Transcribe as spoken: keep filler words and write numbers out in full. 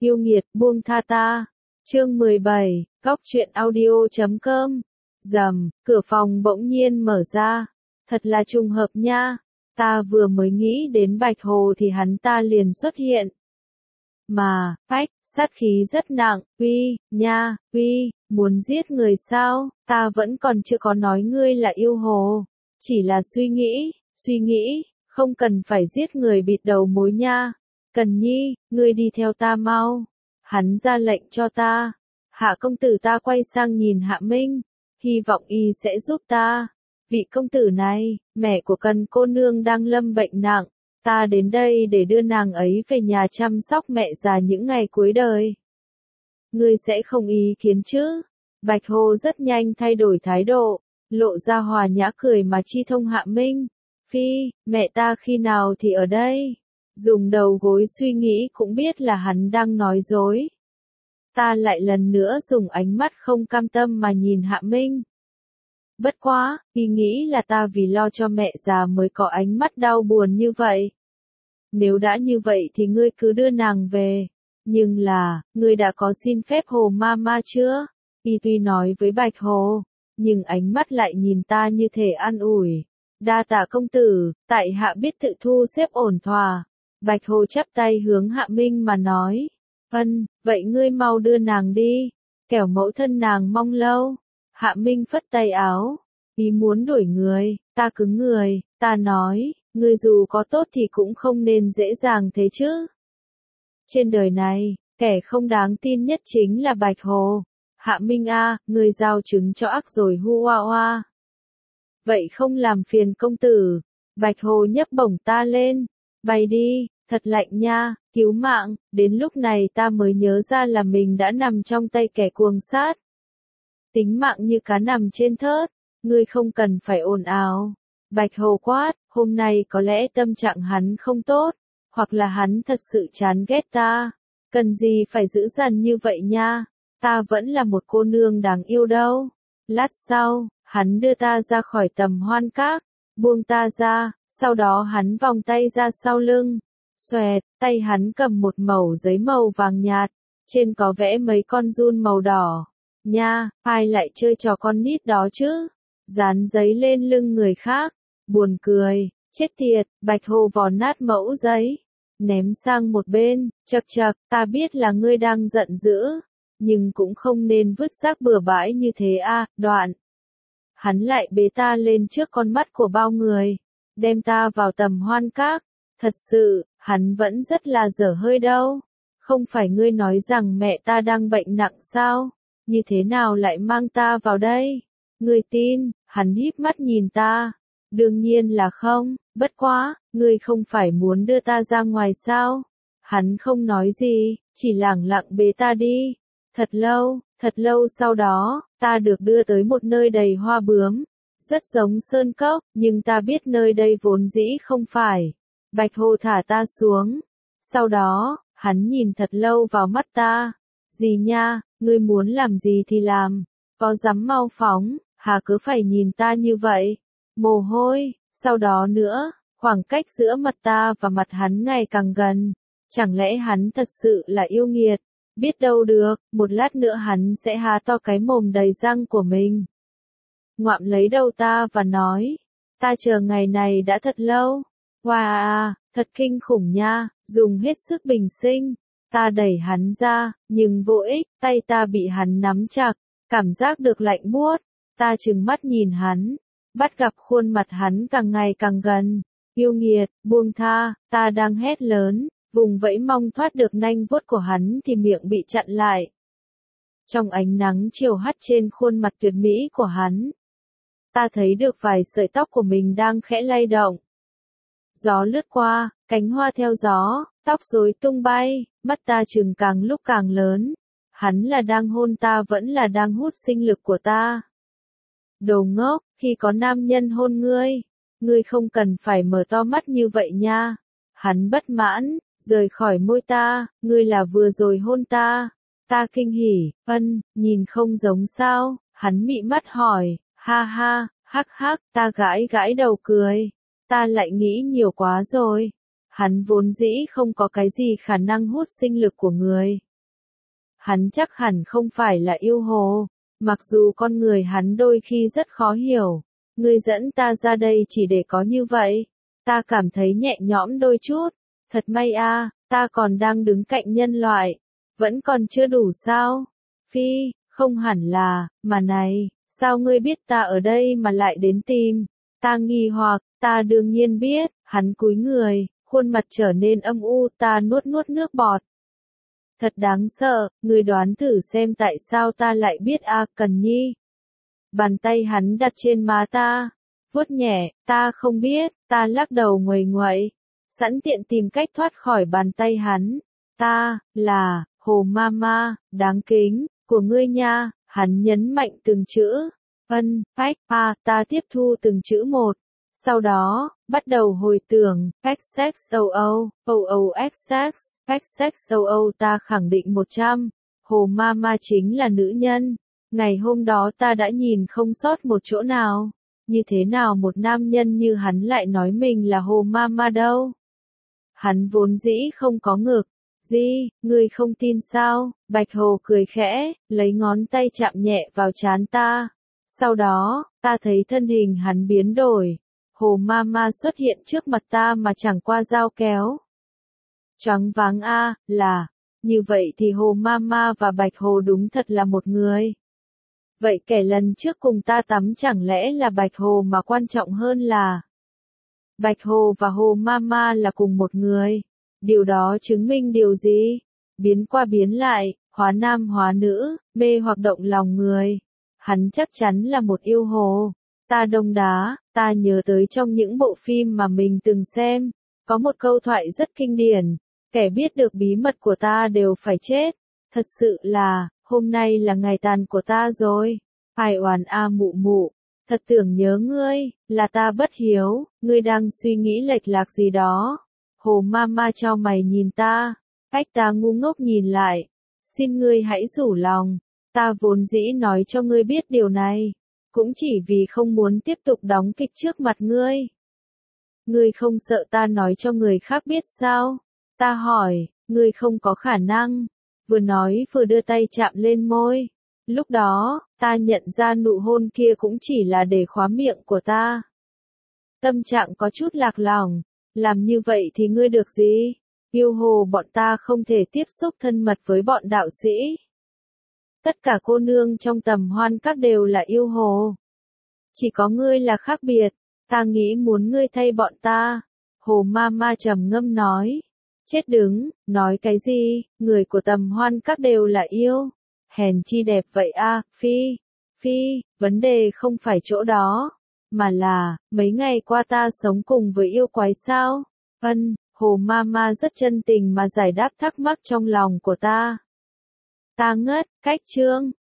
Yêu nghiệt, buông tha ta. Chương mười bảy, Góc truyện audio chấm com. Rầm, cửa phòng bỗng nhiên mở ra. Thật là trùng hợp nha. Ta vừa mới nghĩ đến Bạch Hồ thì hắn ta liền xuất hiện. Mà, phách, sát khí rất nặng, uy, nha, uy, muốn giết người sao, ta vẫn còn chưa có nói ngươi là yêu hồ. Chỉ là suy nghĩ, suy nghĩ, không cần phải giết người bịt đầu mối nha. Cần Nhi, ngươi đi theo ta mau. Hắn ra lệnh cho ta. Hạ công tử ta quay sang nhìn Hạ Minh, hy vọng y sẽ giúp ta. Vị công tử này, mẹ của Cần cô nương đang lâm bệnh nặng, ta đến đây để đưa nàng ấy về nhà chăm sóc mẹ già những ngày cuối đời. Ngươi sẽ không ý kiến chứ? Bạch Hồ rất nhanh thay đổi thái độ, lộ ra hòa nhã cười mà chi thông Hạ Minh. Phi, mẹ ta khi nào thì ở đây? Dùng đầu gối suy nghĩ cũng biết là hắn đang nói dối. Ta lại lần nữa dùng ánh mắt không cam tâm mà nhìn Hạ Minh. Bất quá, y nghĩ là ta vì lo cho mẹ già mới có ánh mắt đau buồn như vậy. Nếu đã như vậy thì ngươi cứ đưa nàng về. Nhưng là, ngươi đã có xin phép Hồ Mama chưa? Y tuy nói với Bạch Hồ, nhưng ánh mắt lại nhìn ta như thể an ủi. Đa tạ công tử, tại hạ biết tự thu xếp ổn thỏa. Bạch Hồ chắp tay hướng Hạ Minh mà nói. Ân, vậy ngươi mau đưa nàng đi. Kẻo mẫu thân nàng mong lâu. Hạ Minh phất tay áo. Ý muốn đuổi người, ta cứng người, ta nói, ngươi dù có tốt thì cũng không nên dễ dàng thế chứ. Trên đời này, kẻ không đáng tin nhất chính là Bạch Hồ. Hạ Minh a, ngươi giao trứng cho ác rồi hu oa oa. Vậy không làm phiền công tử. Bạch Hồ nhấc bổng ta lên. Bay đi, thật lạnh nha, cứu mạng. Đến lúc này ta mới nhớ ra là mình đã nằm trong tay kẻ cuồng sát. Tính mạng như cá nằm trên thớt, ngươi không cần phải ồn ào. Bạch Hồ quát, hôm nay có lẽ tâm trạng hắn không tốt, hoặc là hắn thật sự chán ghét ta. Cần gì phải giữ dằn như vậy nha, ta vẫn là một cô nương đáng yêu đâu. Lát sau, hắn đưa ta ra khỏi tầm hoan các, buông ta ra, sau đó hắn vòng tay ra sau lưng. Xoẹt, tay hắn cầm một mẩu giấy màu vàng nhạt, trên có vẽ mấy con giun màu đỏ. Nha, ai lại chơi trò con nít đó chứ? Dán giấy lên lưng người khác. Buồn cười, chết tiệt, Bạch Hồ vò nát mẫu giấy. Ném sang một bên, chậc chậc, ta biết là ngươi đang giận dữ. Nhưng cũng không nên vứt rác bừa bãi như thế a. Đoạn. Hắn lại bế ta lên trước con mắt của bao người. Đem ta vào tầm hoan các. Thật sự, hắn vẫn rất là dở hơi đâu. Không phải ngươi nói rằng mẹ ta đang bệnh nặng sao? Như thế nào lại mang ta vào đây? Ngươi tin? Hắn híp mắt nhìn ta. Đương nhiên là không, bất quá, ngươi không phải muốn đưa ta ra ngoài sao? Hắn không nói gì, chỉ lẳng lặng bế ta đi. Thật lâu, thật lâu sau đó, ta được đưa tới một nơi đầy hoa bướm. Rất giống sơn cốc, nhưng ta biết nơi đây vốn dĩ không phải. Bạch Hồ thả ta xuống. Sau đó, hắn nhìn thật lâu vào mắt ta. Gì nha, ngươi muốn làm gì thì làm. Có dám mau phóng, hà cứ phải nhìn ta như vậy. Mồ hôi, sau đó nữa, khoảng cách giữa mặt ta và mặt hắn ngày càng gần. Chẳng lẽ hắn thật sự là yêu nghiệt? Biết đâu được, một lát nữa hắn sẽ há to cái mồm đầy răng của mình. Ngoạm lấy đầu ta và nói, ta chờ ngày này đã thật lâu. Wow, thật kinh khủng nha, dùng hết sức bình sinh. Ta đẩy hắn ra, nhưng vô ích, tay ta bị hắn nắm chặt, cảm giác được lạnh buốt. Ta trừng mắt nhìn hắn, bắt gặp khuôn mặt hắn càng ngày càng gần. Yêu nghiệt, buông tha, ta đang hét lớn, vùng vẫy mong thoát được nanh vuốt của hắn thì miệng bị chặn lại. Trong ánh nắng chiều hắt trên khuôn mặt tuyệt mỹ của hắn, ta thấy được vài sợi tóc của mình đang khẽ lay động. Gió lướt qua, cánh hoa theo gió, tóc rối tung bay, mắt ta trừng càng lúc càng lớn. Hắn là đang hôn ta vẫn là đang hút sinh lực của ta. Đồ ngốc, khi có nam nhân hôn ngươi, ngươi không cần phải mở to mắt như vậy nha. Hắn bất mãn, rời khỏi môi ta, ngươi là vừa rồi hôn ta. Ta kinh hỉ, ân, nhìn không giống sao, hắn mị mắt hỏi, ha ha, hắc hắc, ta gãi gãi đầu cười. Ta lại nghĩ nhiều quá rồi. Hắn vốn dĩ không có cái gì khả năng hút sinh lực của người. hắn chắc hẳn không phải là yêu hồ, mặc dù con người hắn đôi khi rất khó hiểu. Ngươi dẫn ta ra đây chỉ để có như vậy, ta cảm thấy nhẹ nhõm đôi chút, thật may a, ta còn đang đứng cạnh nhân loại, vẫn còn chưa đủ sao? Phi, không hẳn là, mà này, sao ngươi biết ta ở đây mà lại đến tìm? Ta nghi hoặc, ta đương nhiên biết, hắn cúi người, khuôn mặt trở nên âm u, ta nuốt nuốt nước bọt. Thật đáng sợ, ngươi đoán thử xem tại sao ta lại biết a, Cần Nhi. Bàn tay hắn đặt trên má ta, vuốt nhẹ, ta không biết, ta lắc đầu nguầy nguậy, sẵn tiện tìm cách thoát khỏi bàn tay hắn. Ta, là, Hồ Mama, đáng kính, của ngươi nha, hắn nhấn mạnh từng chữ. Ân, phách, a, ta tiếp thu từng chữ một. Sau đó, bắt đầu hồi tưởng, phách sex o o, o o x sex, phách sex o o ta khẳng định một trăm. Hồ Mama chính là nữ nhân. Ngày hôm đó ta đã nhìn không sót một chỗ nào. Như thế nào một nam nhân như hắn lại nói mình là Hồ Mama đâu? Hắn vốn dĩ không có ngực. Gì, ngươi không tin sao? Bạch Hồ cười khẽ, lấy ngón tay chạm nhẹ vào trán ta. Sau đó, ta thấy thân hình hắn biến đổi. Hồ Mama xuất hiện trước mặt ta mà chẳng qua dao kéo. Choáng váng a, là, như vậy thì Hồ Mama và Bạch Hồ đúng thật là một người. Vậy kẻ lần trước cùng ta tắm chẳng lẽ là Bạch Hồ mà quan trọng hơn là Bạch Hồ và Hồ Mama là cùng một người. Điều đó chứng minh điều gì? Biến qua biến lại, hóa nam hóa nữ, mê hoặc động lòng người. Hắn chắc chắn là một yêu hồ. Ta đông đá, ta nhớ tới trong những bộ phim mà mình từng xem, có một câu thoại rất kinh điển, kẻ biết được bí mật của ta đều phải chết. Thật sự là, hôm nay là ngày tàn của ta rồi. Ai oàn a mụ mụ, thật tưởng nhớ ngươi, là ta bất hiếu, ngươi đang suy nghĩ lệch lạc gì đó. Hồ Mama chau mày nhìn ta, ách ta ngu ngốc nhìn lại. Xin ngươi hãy rủ lòng, ta vốn dĩ nói cho ngươi biết điều này, cũng chỉ vì không muốn tiếp tục đóng kịch trước mặt ngươi. Ngươi không sợ ta nói cho người khác biết sao? Ta hỏi, ngươi không có khả năng. Vừa nói vừa đưa tay chạm lên môi. Lúc đó, ta nhận ra nụ hôn kia cũng chỉ là để khóa miệng của ta. Tâm trạng có chút lạc lõng. Làm như vậy thì ngươi được gì? Yêu hồ bọn ta không thể tiếp xúc thân mật với bọn đạo sĩ. Tất cả cô nương trong tầm hoan các đều là yêu hồ. Chỉ có ngươi là khác biệt. Ta nghĩ muốn ngươi thay bọn ta. Hồ Mama trầm ngâm nói. Chết đứng, nói cái gì? Người của tầm hoan các đều là yêu. Hèn chi đẹp vậy a, Phi. Phi, vấn đề không phải chỗ đó. Mà là, mấy ngày qua ta sống cùng với yêu quái sao? Ân, Hồ Mama rất chân tình mà giải đáp thắc mắc trong lòng của ta. Ta ngất, cách chương.